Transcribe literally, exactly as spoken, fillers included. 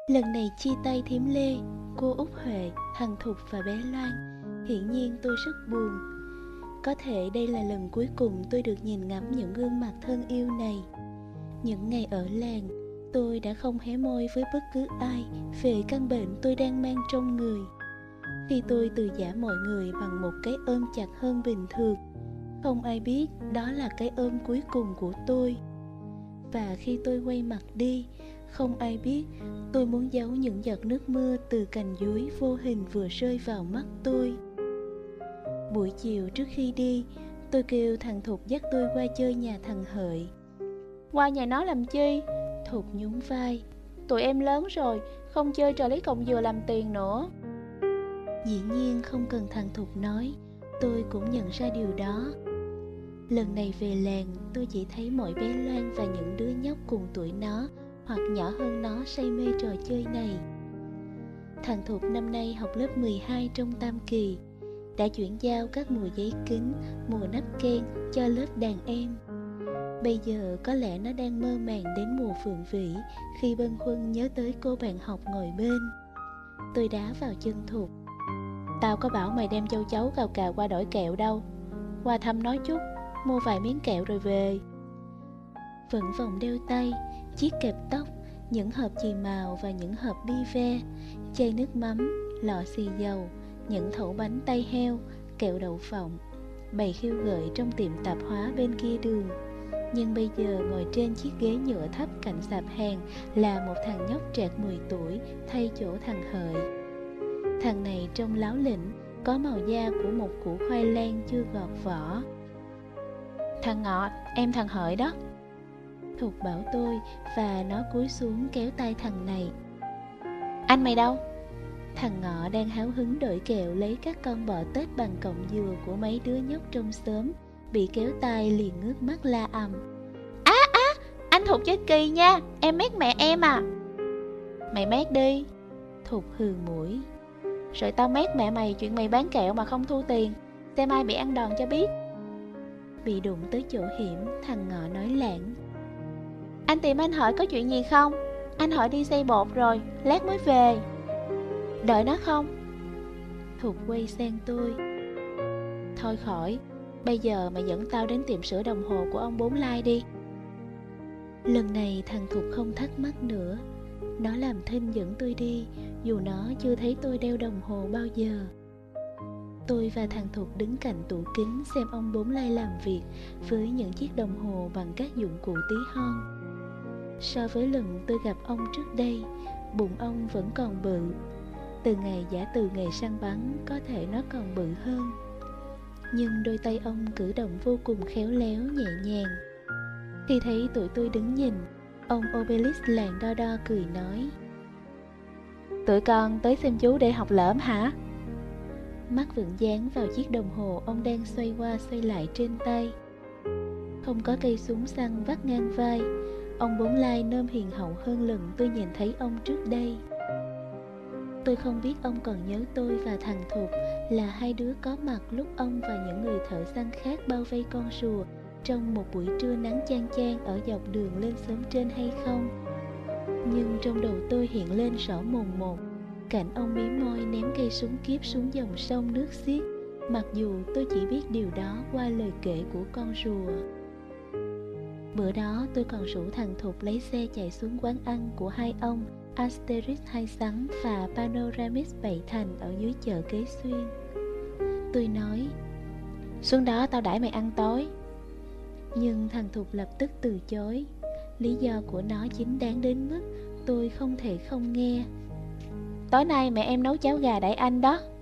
Lần này chia tay Thím Lê, cô Út Huệ, thằng Thục và bé Loan. Hiển nhiên tôi rất buồn. Có thể đây là lần cuối cùng tôi được nhìn ngắm những gương mặt thân yêu này. Những ngày ở làng, tôi đã không hé môi với bất cứ ai về căn bệnh tôi đang mang trong người. Khi tôi từ giã mọi người bằng một cái ôm chặt hơn bình thường, không ai biết đó là cái ôm cuối cùng của tôi. Và khi tôi quay mặt đi, không ai biết tôi muốn giấu những giọt nước mưa từ cành dúi vô hình vừa rơi vào mắt tôi. Buổi chiều trước khi đi, tôi kêu thằng Thục dắt tôi qua chơi nhà thằng Hợi. Qua nhà nó làm chi? Thục nhún vai. Tụi em lớn rồi, không chơi trò lấy cọng dừa làm tiền nữa. Dĩ nhiên không cần thằng Thục nói, tôi cũng nhận ra điều đó. Lần này về làng, tôi chỉ thấy mỗi bé Loan và những đứa nhóc cùng tuổi nó hoặc nhỏ hơn nó say mê trò chơi này. Thằng Thục năm nay học lớp mười hai trong tam kỳ, đã chuyển giao các mùa giấy kính, mùa nắp ken cho lớp đàn em. Bây giờ có lẽ nó đang mơ màng đến mùa phượng vĩ khi bâng khuâng nhớ tới cô bạn học ngồi bên. Tôi đá vào chân Thục. Tao có bảo mày đem châu chấu cào cào qua đổi kẹo đâu. Qua thăm nói chút, mua vài miếng kẹo rồi về. Vẫn vòng đeo tay, chiếc kẹp tóc, những hộp chì màu và những hộp bi ve, chai nước mắm, lọ xì dầu, những thẩu bánh tay heo, kẹo đậu phộng, bày khiêu gợi trong tiệm tạp hóa bên kia đường. Nhưng bây giờ ngồi trên chiếc ghế nhựa thấp cạnh sạp hàng là một thằng nhóc trạc mười tuổi thay chỗ thằng Hợi. Thằng này trông láo lĩnh, có màu da của một củ khoai lang chưa gọt vỏ. Thằng Ngọ, em thằng Hợi đó. Thục bảo tôi và nó cúi xuống kéo tay thằng này. Anh mày đâu? Thằng Ngọ đang háo hứng đổi kẹo lấy các con bọ tết bằng cọng dừa của mấy đứa nhóc trong xóm. Bị kéo tay liền ngước mắt la ầm. Á á, anh Thục chết kỳ nha, em mét mẹ em à. Mày mét đi. Thục hừ mũi. Rồi tao mét mẹ mày chuyện mày bán kẹo mà không thu tiền, xem ai bị ăn đòn cho biết. Bị đụng tới chỗ hiểm, thằng Ngọ nói lảng. Anh tìm anh Hợi có chuyện gì không? Anh Hợi đi xây bột rồi, lát mới về. Đợi nó không? Thục quay sang tôi. Thôi khỏi, bây giờ mày dẫn tao đến tiệm sửa đồng hồ của ông Bốn Lai đi. Lần này thằng Thục không thắc mắc nữa. Nó làm thinh dẫn tôi đi, dù nó chưa thấy tôi đeo đồng hồ bao giờ. Tôi và thằng Thục đứng cạnh tủ kính xem ông Bốn Lai làm việc với những chiếc đồng hồ bằng các dụng cụ tí hon. So với lần tôi gặp ông trước đây, bụng ông vẫn còn bự. Từ ngày giả từ nghề săn bắn, có thể nó còn bự hơn. Nhưng đôi tay ông cử động vô cùng khéo léo nhẹ nhàng. Khi thấy tụi tôi đứng nhìn, ông Obelix làng đo đo cười nói. Tụi con tới xem chú để học lởm hả? Mắt vẫn dán vào chiếc đồng hồ ông đang xoay qua xoay lại trên tay. Không có cây súng săn vắt ngang vai, ông Bốn Lai nôm hiền hậu hơn lần tôi nhìn thấy ông trước đây. Tôi không biết ông còn nhớ tôi và thằng Thục là hai đứa có mặt lúc ông và những người thợ săn khác bao vây con rùa trong một buổi trưa nắng chang chang ở dọc đường lên xóm trên hay không. Nhưng trong đầu tôi hiện lên rõ mồn một cảnh ông mím môi ném cây súng kíp xuống dòng sông nước xiết, mặc dù tôi chỉ biết điều đó qua lời kể của con rùa. Bữa đó tôi còn rủ thằng Thục lấy xe chạy xuống quán ăn của hai ông Asterix Hai Sắn và Panoramix Bảy Thành ở dưới chợ Kế Xuyên. Tôi nói, xuống đó tao đãi mày ăn tối. Nhưng thằng Thục lập tức từ chối. Lý do của nó chính đáng đến mức tôi không thể không nghe. Tối nay mẹ em nấu cháo gà đãi anh đó.